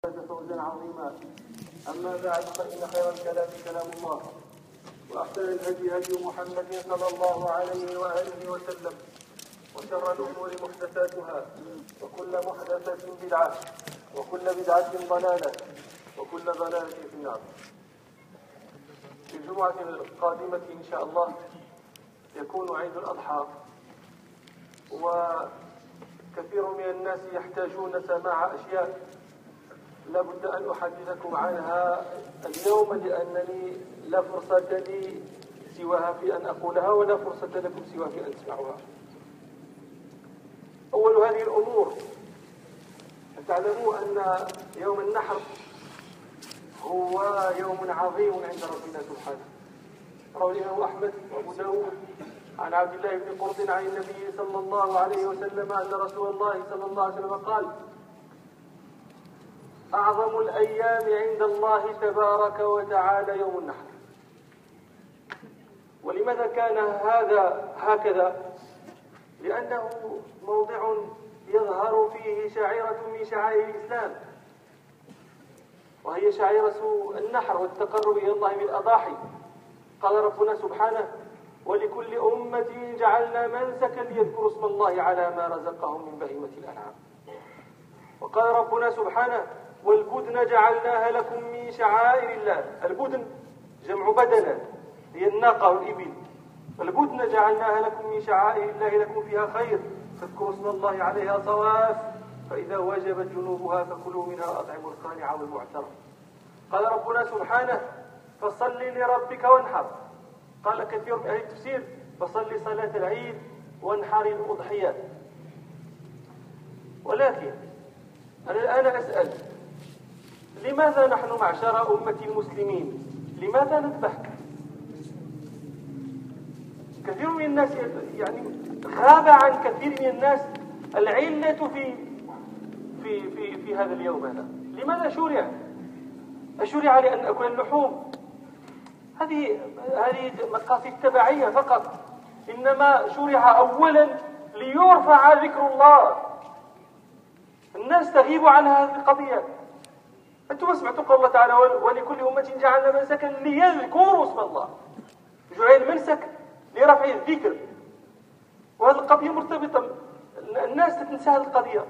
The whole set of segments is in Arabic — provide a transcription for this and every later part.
فوزا عظيما. أما بعد فإن خير الكلام كلام الله، وأحسن الهدي هدي محمد صلى الله عليه وآله وسلم، وشر الأمور محدثاتها، وكل محدثة بدعة، وكل بدعة ضلالة، وكل ضلالة في النار. في الجمعة القادمة إن شاء الله يكون عيد الأضحى، وكثير من الناس يحتاجون سماع أشياء لا بد أن أحدثكم عنها اليوم، لأنني لا فرصة لي سواها في أن أقولها، ولا فرصة لكم سواها في أن تسمعوها. أول هذه الأمور، تعلموا أن يوم النحر هو يوم عظيم عند ربنا سبحانه. روى الإمام أحمد وأبو داود عن عبد الله بن قرط عن النبي صلى الله عليه وسلم أن رسول الله صلى الله عليه وسلم قال: أعظم الأيام عند الله تبارك وتعالى يوم النحر. ولماذا كان هذا هكذا؟ لأنه موضع يظهر فيه شعيرة من شعائر الإسلام، وهي شعيرة النحر والتقرب إلى الله بالأضاحي. قال ربنا سبحانه: ولكل أمة جعلنا منسكا ليذكروا اسم الله على ما رزقهم من بهيمة الأنعام. وقال ربنا سبحانه: والبدن جعلناها لكم من شعائر الله. البدن جمع بدنة، هي الناقة والإبل. البدن جعلناها لكم من شعائر الله لكم فيها خير فاذكروا اسم الله عليها صواف فإذا وجبت جنوبها فكلوا منها وأطعموا القانع والمعتر. قال ربنا سبحانه: فصل لربك وانحر. قال كثير من أهل التفسير: فصل صلاة العيد وانحر الأضحية. ولكن أنا الآن أسأل: لماذا نحن معشر أمة المسلمين لماذا نذبح؟ كثير من الناس غاب عن كثير من الناس العلة في هذا اليوم هذا. لماذا شرع لأن أكل اللحوم؟ هذه مقاصد تبعية فقط، إنما شرع أولا ليرفع ذكر الله. الناس تغيب عن هذه القضية. أنتم سمعتوا قول الله تعالى: ولكل أمة جعلنا منسكا ليذكروا اسم الله. جعل المنسك لرفع الذكر، وهذه القضية مرتبطة. الناس تنسى هذه القضية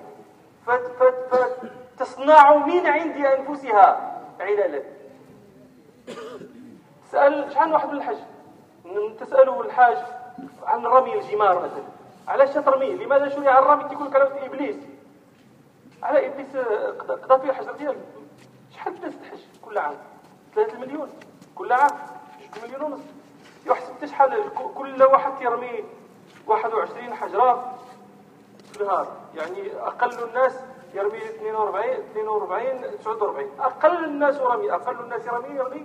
فتصنع من عند أنفسها عللا. تسأل شحال واحد من الحج، تسأله الحاج عن رمي الجمار مثلا، علاش ترميه؟ لماذا شرع الرمي؟ تقول كلام إبليس. على إبليس قضى فيه الحجر ديالو. شحال الناس تحج كل عام؟ 3 مليون كل عام، 2 مليون ونص. يحسب شحال كل واحد يرمي 21 حجرة في النهار. يعني أقل الناس يرمي 42 49. أقل الناس يرمي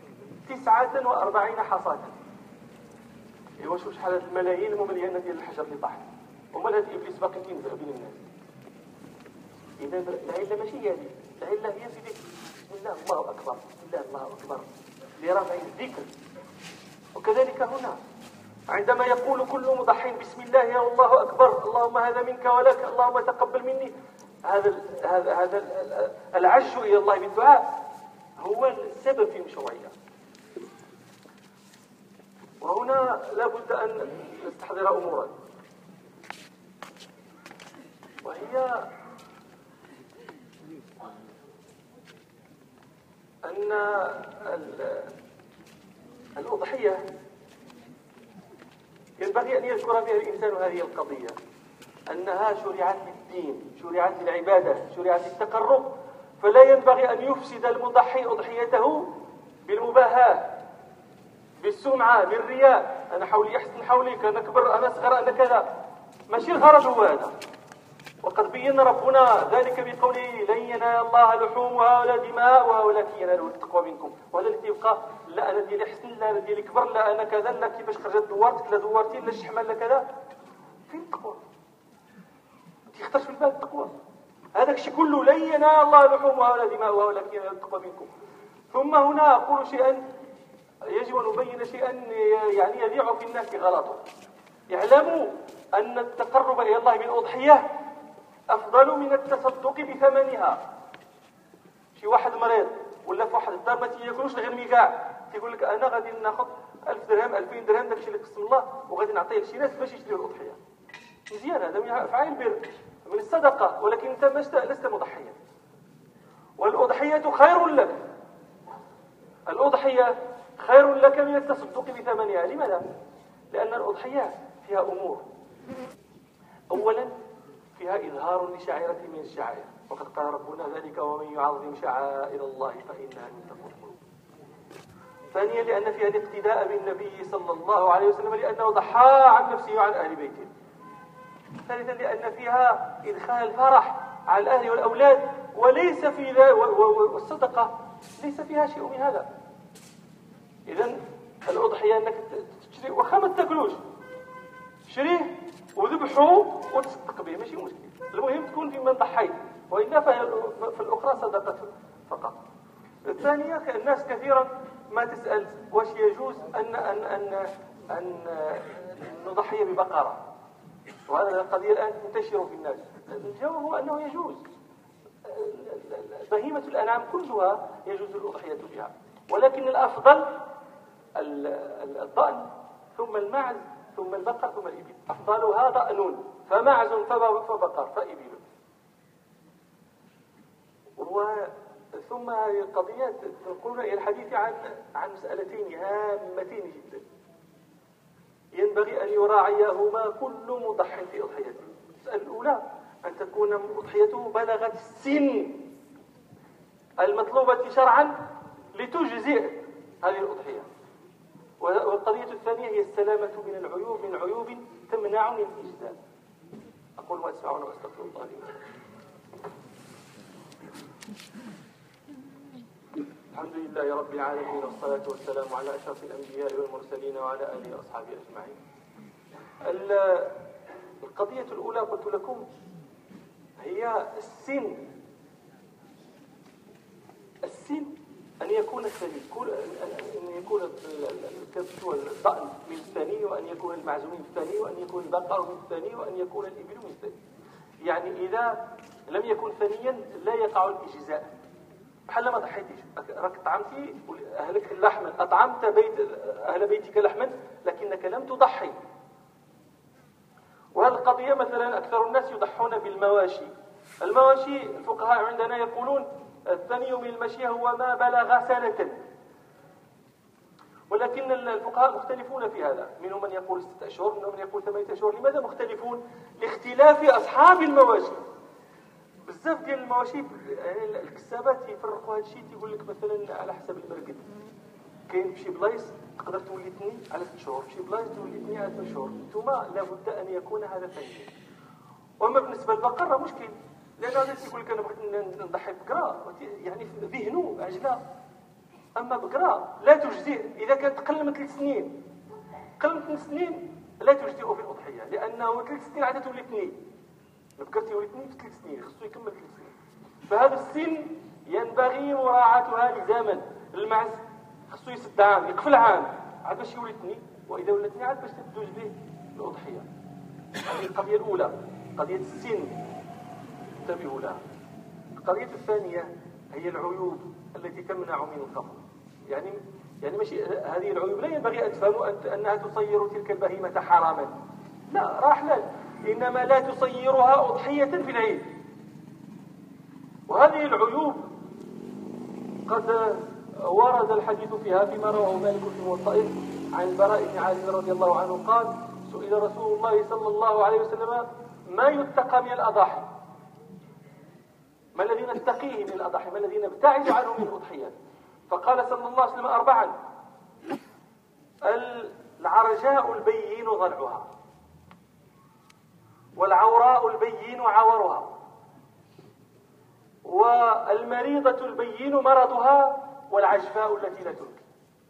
49 حصاة. إيوا شوف شحال الملايين المليانة ديال الحجر اللي طاحت. ومال هاد إبليس باقي كينزع بين الناس. إذا العلة ماشي هذه، العلة هي سيدي بسم الله الله أكبر، بسم الله الله أكبر لرفع الذكر. وكذلك هنا عندما يقول كل مضح بسم الله يا الله أكبر، اللهم هذا منك ولك، اللهم تقبل مني، هذا العج إلى الله بالدعاء هو السبب في المشروعية. وهنا لا بد أن نستحضر أمورا، وهي أن الأضحية ينبغي أن يذكر فيها الإنسان هذه القضية، أنها شرعت للدين، شرعت للعبادة، شرعت للتقرب. فلا ينبغي أن يفسد المضحي أضحيته بالمباهاة، بالسمعة، بالرياء. أنا حولي أحسن حوليك، أنا كبر، أنا صغر، أنا كذا. ماشي الغرض هو هذا. وقد بين ربنا ذلك بقوله: لن ينال الله لحومها ولا دماؤها ولكن يناله التقوى منكم. وهذا اللي تيبقى: لا أنا ديالي حسن، لا أنا ديالي كبر، لا أنا كذا، لا كيفاش خرجت دوارتك، لا دوارتي، لا الشحمة، لا كذا. فين التقوى؟ تيختارش في البال التقوى. هذاك الشيء كله لن ينال الله لحومها ولا دماؤها ولكن يناله التقوى منكم. ثم هنا أقول شيئا، يجب أن نبين شيئا يذيع في الناس غلطه. يعلموا أن التقرب إلى الله بالأضحية أفضل من التصدق بثمنها. مريض ولا في واحد الدار ما تياكلوش الغرمي كاع، تيقول لك انا غادي ناخذ 1000 درهم 2000 درهم داكشي اللي قسم الله وغادي نعطيه لشي ناس باش يشريو الاضحيه. مزيان، هذا من افعال البر من الصدقه، ولكن انت لست مضحيا. والاضحيه خير لك، الاضحيه خير لك من التصدق بثمنها. لماذا؟ لان الاضحيه فيها امور. اولا فيها اظهار لشعيره من الشعائر، وقد قال ربنا ذلك ومن يعظم شعائر الله فانها من تقوى القلوب. ثانيا لان فيها الاقتداء بالنبي صلى الله عليه وسلم لانه ضحى عن نفسه وعن اهل بيته. ثالثا لان فيها ادخال الفرح على الاهل والاولاد، وليس في والصدقه ليس فيها شيء من هذا. اذا الاضحيه انك تشري واخا ما تاكلوش، شريه وذبحوا وتصدق به ماشي مشكل، المهم تكون في من ضحيت، والا في الاخرى صدقه فقط. الثانيه الناس كثيرا ما تسال واش يجوز ان نضحي ببقره، وهذا القضيه الان تنتشر في الناس. الجواب هو انه يجوز، بهيمه الانعام كلها يجوز الاضحيه بها، ولكن الافضل الضأن ثم المعز ثم البقر ثم الإبل. أفضلها ضأن فمعز فبقر فإبل. ثم قضية نقولنا إلى الحديث عن مسألتين هامتين جدا ينبغي أن يراعيهما كل مضح في أضحيته. المسألة الأولى أن تكون أضحيته بلغت السن المطلوبة شرعا لتجزئ هذه الأضحية. والقضية الثانية هي السلامة من عيوب تمنع من الإجزاء. أقول ما تسمعون وأستغفر الله لي ولكم. الحمد لله رب العالمين، والصلاة والسلام على أشرف الأنبياء والمرسلين وعلى آله وأصحابه أجمعين. القضية الأولى قلت لكم هي السن أن يكون الثاني، أن يكون الكبش والضأن من الثاني، وأن يكون المعز من الثاني، وأن يكون البقر من الثاني، وأن يكون الإبل من الثاني. يعني إذا لم يكن ثانيا لا يقع الإجزاء. بحال ما ضحيتيش، راك طعمتي أهلك لحما، أطعمت أهل بيتك لحما لكنك لم تضحي. وهذه القضية مثلا أكثر الناس يضحون بالمواشي. المواشي الفقهاء عندنا يقولون الثاني من المشي هو ما بلغ سنة، ولكن الفقهاء مختلفون في هذا، منهم من يقول 6 أشهر، منهم من يقول 8 أشهر. لماذا مختلفون؟ لاختلاف أصحاب المواشي. بزاف ديال المواشي الكسابات يفرقوا هذا الشيء، تيقول لك مثلا على حسب المرقد. كاين بشي بلايص تقدر تولي 2 على 6 شهور، بشي بلايص تولي 2 على 3 شهور. ثم لابد أن يكون هذا ثانيا. وأما بالنسبة للبقرة مشكل، لأن هذا يقول لك أنا بغيت نضحي بقرة، يعني ذهنه عجلة. أما بقرة لا تجزئ إذا كانت قل من 3 سنين. قل من 3 سنين لا تجزئ في الأضحية، لأنه 3 سنين عاد تولي 2. البقر تولي 2 في 3 سنين، خصو يكمل 3 سنين. فهذا السن ينبغي مراعاتها لزاما. المعز خصو يسد عام، يقفل عام عاد باش يولي 2، وإذا ولا 2 عاد باش تدوز به الأضحية. هذه القضية الأولى، قضية السن انتبهوا لها. القضية الثانية هي العيوب التي تمنع من القبض. يعني ماشي هذه العيوب لا ينبغي أن تفهموا أنها تصير تلك البهيمة حراما، لا، راه حلال، إنما لا تصيرها أضحية في العيد. وهذه العيوب قد ورد الحديث فيها فيما رواه مالك في موطئه عن البراء بن عازب رضي الله عنه قال: سئل رسول الله صلى الله عليه وسلم ما يتقى من الأضاحي، ما الذي نتقيه من الأضاحي، ما الذي نبتعد عنه من الأضحيات؟ فقال صلى الله عليه وسلم 4: العرجاء البين ضلعها، والعوراء البين عورها، والمريضة البين مرضها، والعجفاء التي لا تنكي.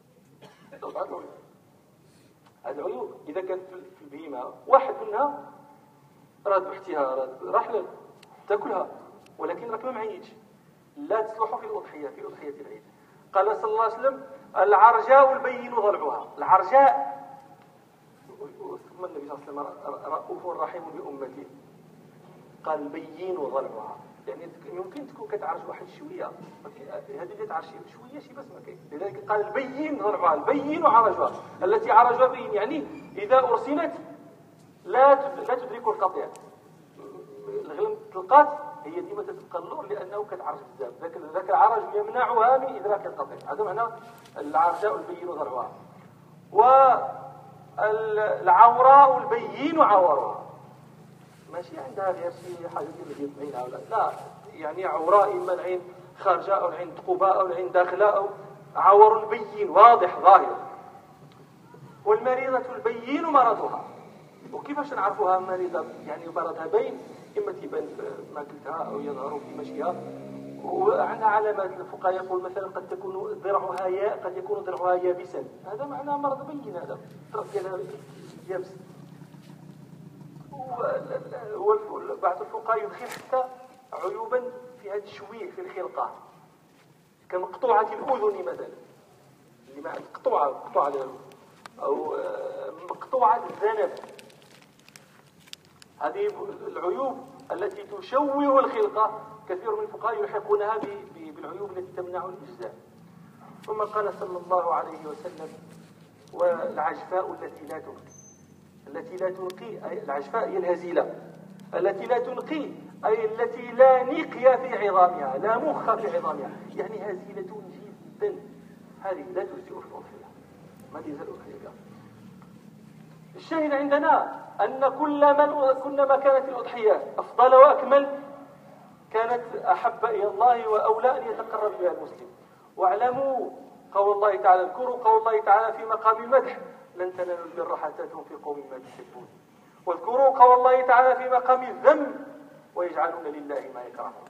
هذه العيوب إذا كانت في البهيمة واحد منها راه ذبحتيها راه حلال تاكلها، ولكن راك ما معيتش، لا تصلح في الأضحية، في أضحية العيد. قال صلى الله عليه وسلم: العرجاء البين ضلعها. العرجاء، ثم النبي صلى الله عليه وسلم رؤوف رحيم بأمته، قال: البين ضلعها، يعني يمكن تكون كتعرج واحد شويه، هذه اللي تعرج شويه شي بس ما كاين. لذلك قال البين ضربها، البين عرجها، التي عرجها بين، يعني اذا ارسلت لا تدرك القطيع. الغلم تلقات هي ديما تتبقى اللور لانه كتعرج بزاف، ذاك العرج يمنعها من ادراك القطيع. هذا معنى العرجاء البين ضربها. والعوراء البين عورها، ماشي عندها غير شي حاجه ديال عينها ولا لا، يعني عوراء اما العين خارجه او العين ثقوبه او العين داخله، او عور بين واضح ظاهر. والمريضه البين مرضها. وكيفاش نعرفوها مريضه؟ يعني مرضها باين، اما تيبان في ماكلتها او يظهر في مشيها. وعندها علامات. الفقهاء يقول مثلا قد تكون ضرعها قد يكون ضرعها يابسا، هذا معناه مرض بين، هذا الطرف ديالها يابس. وبعض الفقهاء يدخل حتى عيوبا في هذا الشويه في الخلقه، كمقطوعه الاذن مثلا، اللي مع مقطوعه او مقطوعه الذنب. هذه العيوب التي تشوه الخلقه كثير من الفقهاء يلحقونها بالعيوب التي تمنع الاجزاء. ثم قال صلى الله عليه وسلم: والعجفاء التي لا تنقي، أي العجفاء هي الهزيلة التي لا تنقي، أي التي لا نقي في عظامها، لا مخ في عظامها، يعني هزيلة جدا. هذه لا تجزئ في الأضحية، ما تجزئ الأضحية. الشاهد عندنا أن كلما كانت الأضحية أفضل وأكمل كانت أحب إلى الله وأولى أن يتقرب بها المسلم. واعلموا قول الله تعالى، اذكروا قول الله تعالى في مقام المدح: لن تنالوا البر حتى تنفقوا مما تحبون. واذكروا قول الله تعالى في مقام الذم: ويجعلون لله ما يكرهون.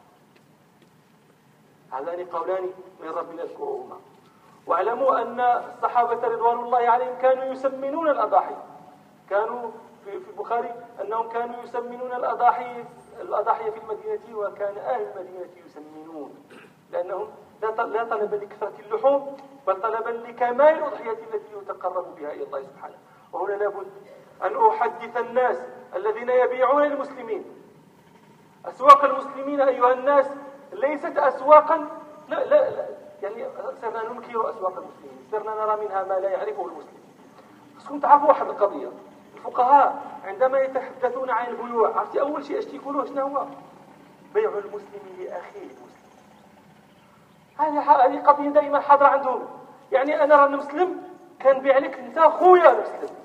هذان قولان من ربنا اذكروهما. واعلموا أن الصحابة رضوان الله عليهم كانوا يسمنون الأضاحي. كانوا في البخاري أنهم كانوا يسمنون الأضاحي في المدينة، وكان أهل المدينة يسمنون، لأنهم لا طلبا لكثرة اللحوم بل طلبا لكمال الأضحية التي يتقرب بها إلى الله سبحانه. وهنا لابد أن أحدث الناس الذين يبيعون المسلمين. أسواق المسلمين أيها الناس ليست أسواقا، لا يعني صرنا ننكر أسواق المسلمين، صرنا نرى منها ما لا يعرفه المسلم. خصكم تعرفوا واحد القضية: الفقهاء عندما يتحدثون عن البيوع، عرفتي أول شيء اش يقولوا؟ شنو هو؟ بيع المسلم لأخيه المسلم. هذه قضية دائما حاضرة عندهم. يعني أنا راني مسلم، كنبيع لك أنت خويا مسلم،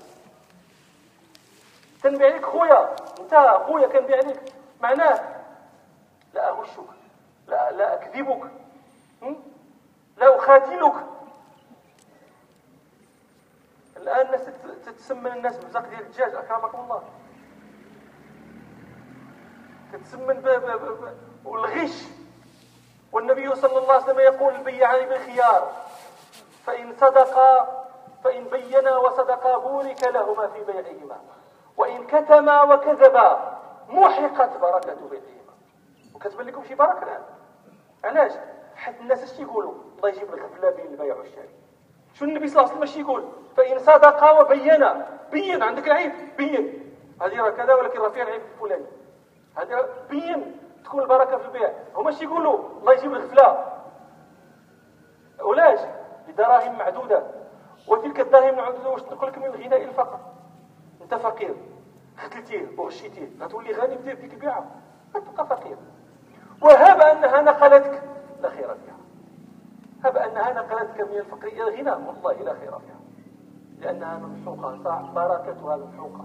كنبيع لك خويا، أنت خويا كنبيع لك، معناه لا أغشك، لا أكذبك، لا أخاتلك. الآن الناس تتسمن الناس بزق ديال الدجاج، أكرمكم الله، تتسمن والغش. والنبي صلى الله عليه وسلم يقول: البيعان بالخيار، فإن بينا وصدقا بورك لهما في بيعهما، وإن كتما وكذبا محقت بركة بيعهما. وكتبان لكم شي بركة الآن. علاش؟ حتى الناس اش يقولوا؟ الله يجيب الغفلة بين البيع والشراء. شو النبي صلى الله عليه وسلم اش يقول؟ فإن صدقا وبينا، بين عندك العيب، بين هذه راه كذا ولكن راه فيها العيب الفلاني، هذا بين تكون البركة في البيع. هما اش يقولوا؟ الله يجيب الغفلة. علاش؟ بدراهم معدودة، وتلك الدراهم المعدودة واش تنقل لك من الغناء إلى الفقر. انت فقير خدلتيه وغشيتيه، غتولي غني بدير ديك البيعة، غتبقى فقير. وهب أنها نقلتك لا خير فيها، هب أنها نقلتك من الفقر إلى الغنى، والله لا خير فيها، لأنها ممحوقة، بركتها ممحوقة.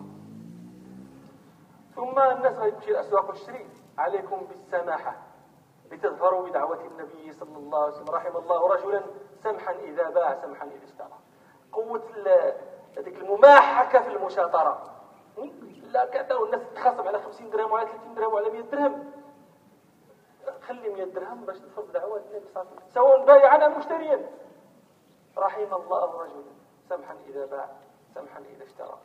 ثم الناس غيمشي الأسواق وتشتري، عليكم بالسماحة لتظفروا بدعوة النبي صلى الله عليه وسلم: رحم الله رجلا سمحا إذا باع سمحا إذا اشترى. قوة هذيك المماحكة في المشاطرة. لا كذا والناس تتخاصم على 50 درهم وعلى 30 درهم وعلى 100 درهم. خلي 100 درهم باش تدخل بدعوة النبي صلى الله عليه وسلم، سواء بايعا أو مشتريا. رحم الله رجلا سمحا إذا باع سمحا إذا اشترى.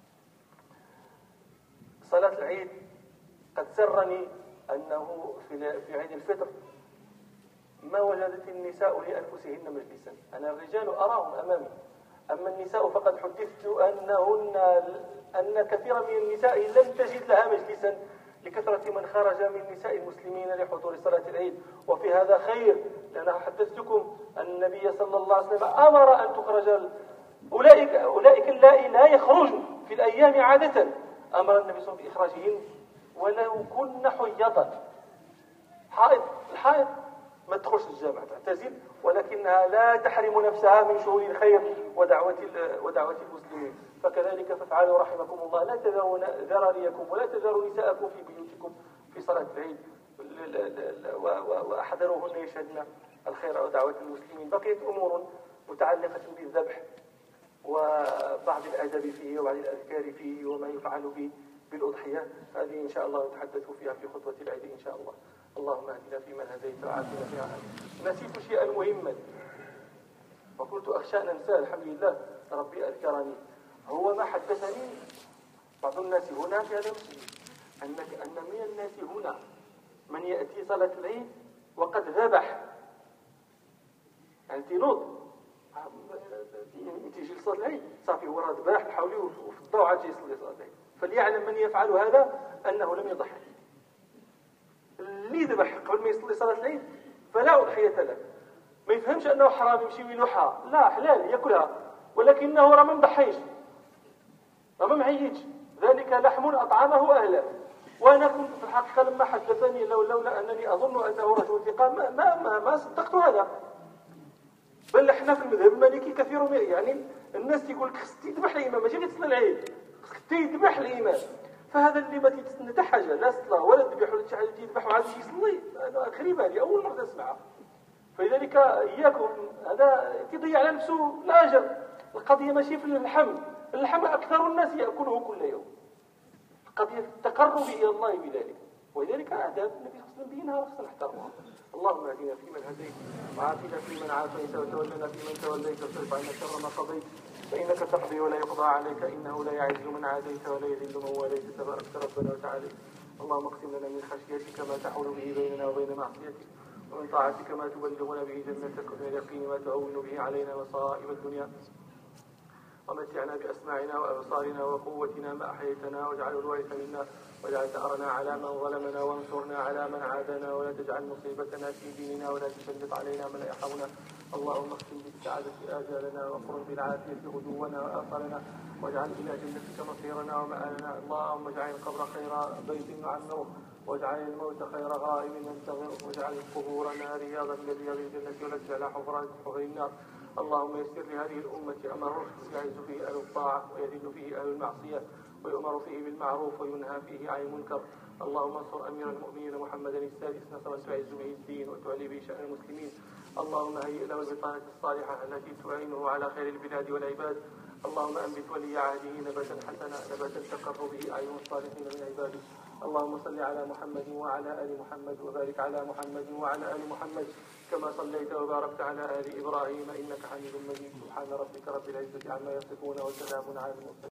صلاة العيد قد سرني أنه في عيد الفطر ما وجدت النساء لأنفسهن مجلسا. أنا الرجال أراهم أمامي، أما النساء فقد حدثت أن كثيرا من النساء لم تجد لها مجلسا لكثرة من خرج من نساء المسلمين لحضور صلاة العيد، وفي هذا خير، لأن حدثتكم أن النبي صلى الله عليه وسلم أمر أن تخرج أولئك اللائي لا يخرجن في الأيام عادة، أمر النبي صلى الله عليه وسلم بإخراجهن ولو كن حيضا. الحائض ما تدخلش الجامعة، تعتزل، ولكنها لا تحرم نفسها من شؤون الخير ودعوة المسلمين. فكذلك فافعلوا رحمكم الله، لا تذروا ذراريكم ولا تذروا نساءكم في بيوتكم في صلاة العيد، وأحذروهن يشهدن الخير ودعوة المسلمين. بقيت أمور متعلقة بالذبح وبعض الآداب فيه وبعض الأذكار فيه وما يفعل به بالأضحية، هذه إن شاء الله نتحدث فيها في خطبة العيد إن شاء الله. اللهم اهدنا فيمن هديت وعافنا فيمن عافيت. نسيت شيئا مهما وكنت أخشى أن أنساه، الحمد لله ربي أذكرني. هو ما حدثني بعض الناس هنا في هذا المسجد أن من الناس هنا من يأتي صلاة العيد وقد ذبح، يعني تنوض تيجي لصلاة العيد صافي هو راه ذبح حولي وفي الضوء عاد يصلي صلاة العيد. فليعلم من يفعل هذا أنه لم يضحي. اللي ذبح قبل ما يصلي صلاة العيد فلا أضحية له، ما يفهمش أنه حرام يمشي ويلوحها، لا حلال يأكلها، ولكنه راه ما مضحيش، راه ما معيدش، ذلك لحم أطعمه أهله. وأنا كنت في الحقيقة لما حدثني لولا أنني أظن أنه رجل ثقة ما صدقت هذا. بل احنا في المذهب المالكي كثير يعني الناس يقول لك خصك تذبح الإمام، ماشي غير تصلي العيد، خصك تذبح الإمام. فهذا اللي ما تيتسنى حتى حاجة، لا صلاة ولا ذبح ولا شي حاجة، يذبح وعاد يصلي، أنا غريبة لي أول مرة نسمعها. فلذلك إياكم، هذا تضيع على نفسه الأجر. القضية ماشي في اللحم أكثر الناس يأكله كل يوم. القضية في التقرب إلى الله بذلك، ولذلك آداب النبي صلى الله عليه وسلم بينها وخصنا نحترمها. اللهم اهدنا فيمن هديت وعافنا فيمن عافيت وتولنا فيمن توليت واصرف عنا شر ما قضيت، فإنك تقضي ولا يقضى عليك، إنه لا يعز من عاديت ولا يذل من واليت، تبارك ربنا وتعالى. اللهم اقسم لنا من خشيتك ما تحول به بيننا وبين معصيتك، ومن طاعتك ما تبلغنا به جنتك، ومن اليقين ما تعون به علينا مصائب الدنيا، ومتعنا بأسماعنا وأبصارنا وقوتنا ما أحييتنا، واجعله الوارث منا، واجعل ثأرنا على من ظلمنا، وانصرنا على من عادانا، ولا تجعل مصيبتنا في ديننا، ولا تسلط علينا من لا يرحمنا. اللهم اختم بالسعادة آجالنا، وقرن بالعافية غدونا وآخرنا، واجعل إلى جنتك مصيرنا ومآلنا. اللهم اجعل القبر خير بيت نعمره، واجعل الموت خير غائب ننتظره، واجعل قبورنا رياضا من رياض الجنة، ولا تجعل حفر النار. اللهم يسر لهذه الأمة أمر الرشد يعز فيه أهل الطاعة ويذل فيه أهل المعصية، ويؤمر فيه بالمعروف وينهى فيه عن المنكر. اللهم انصر أمير المؤمنين محمدا السادس نصرا تعز به الدين وتعلي به شأن المسلمين. اللهم هيئ له البطانة الصالحة التي تعينه على خير البلاد والعباد. اللهم أنبت ولي عهده نبتا حسنا، نبتا تقر به أعين الصالحين من عباده. اللهم صل على محمد وعلى آل محمد، وبارك على محمد وعلى آل محمد كما صليت وباركت على آل إبراهيم إنك حميد مجيد. سبحان ربك رب العزة عما يصفون وسلام على المرسلين.